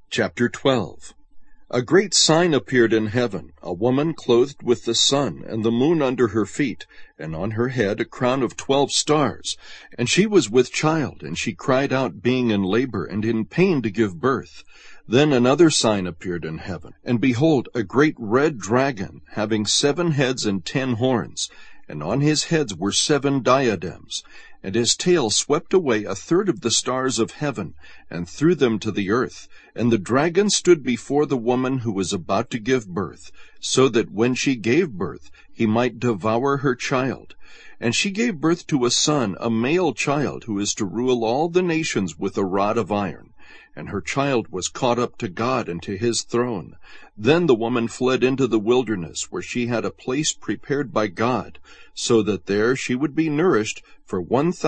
Chapter 12. A great sign appeared in heaven, a woman clothed with the sun, and the moon under her feet, and on her head a crown of 12 stars. And she was with child, and she cried out, being in labor and in pain to give birth. Then another sign appeared in heaven, and behold, a great red dragon, having 7 heads and 10 horns, and on his heads were 7 diadems. And his tail swept away a third of the stars of heaven, and threw them to the earth. And the dragon stood before the woman who was about to give birth, so that when she gave birth, he might devour her child. And she gave birth to a son, a male child, who is to rule all the nations with a rod of iron. And her child was caught up to God and to his throne. Then the woman fled into the wilderness, where she had a place prepared by God, so that there she would be nourished for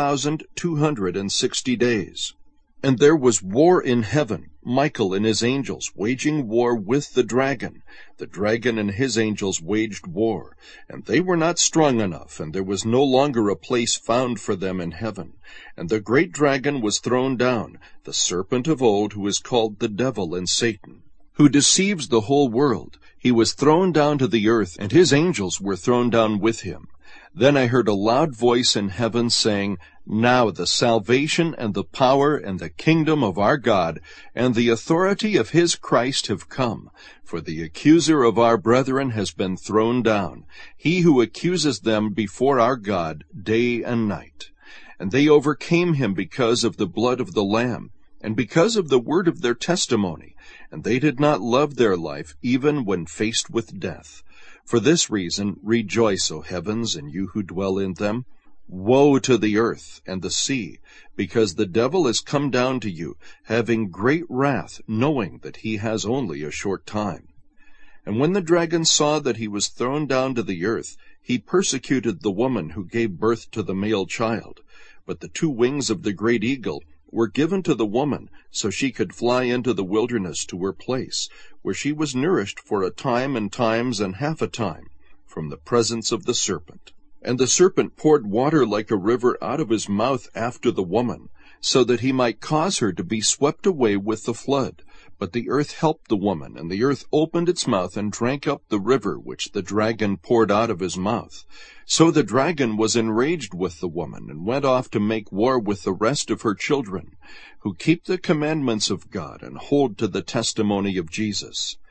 1,260 days. And there was war in heaven, Michael and his angels waging war with the dragon. The dragon and his angels waged war, and they were not strong enough, and there was no longer a place found for them in heaven. And the great dragon was thrown down, the serpent of old, who is called the devil and Satan, who deceives the whole world. He was thrown down to the earth, and his angels were thrown down with him. Then I heard a loud voice in heaven saying, Now the salvation and the power and the kingdom of our God and the authority of his Christ have come. For the accuser of our brethren has been thrown down, he who accuses them before our God day and night. And they overcame him because of the blood of the Lamb, and because of the word of their testimony, and they did not love their life even when faced with death. For this reason rejoice, O heavens, and you who dwell in them. Woe to the earth and the sea, because the devil is come down to you, having great wrath, knowing that he has only a short time. And when the dragon saw that he was thrown down to the earth, he persecuted the woman who gave birth to the male child. But the 2 wings of the great eagle were given to the woman, so she could fly into the wilderness to her place, where she was nourished for a time and times and half a time, from the presence of the serpent. And the serpent poured water like a river out of his mouth after the woman, so that he might cause her to be swept away with the flood. But the earth helped the woman, and the earth opened its mouth and drank up the river which the dragon poured out of his mouth. So the dragon was enraged with the woman, and went off to make war with the rest of her children, who keep the commandments of God and hold to the testimony of Jesus.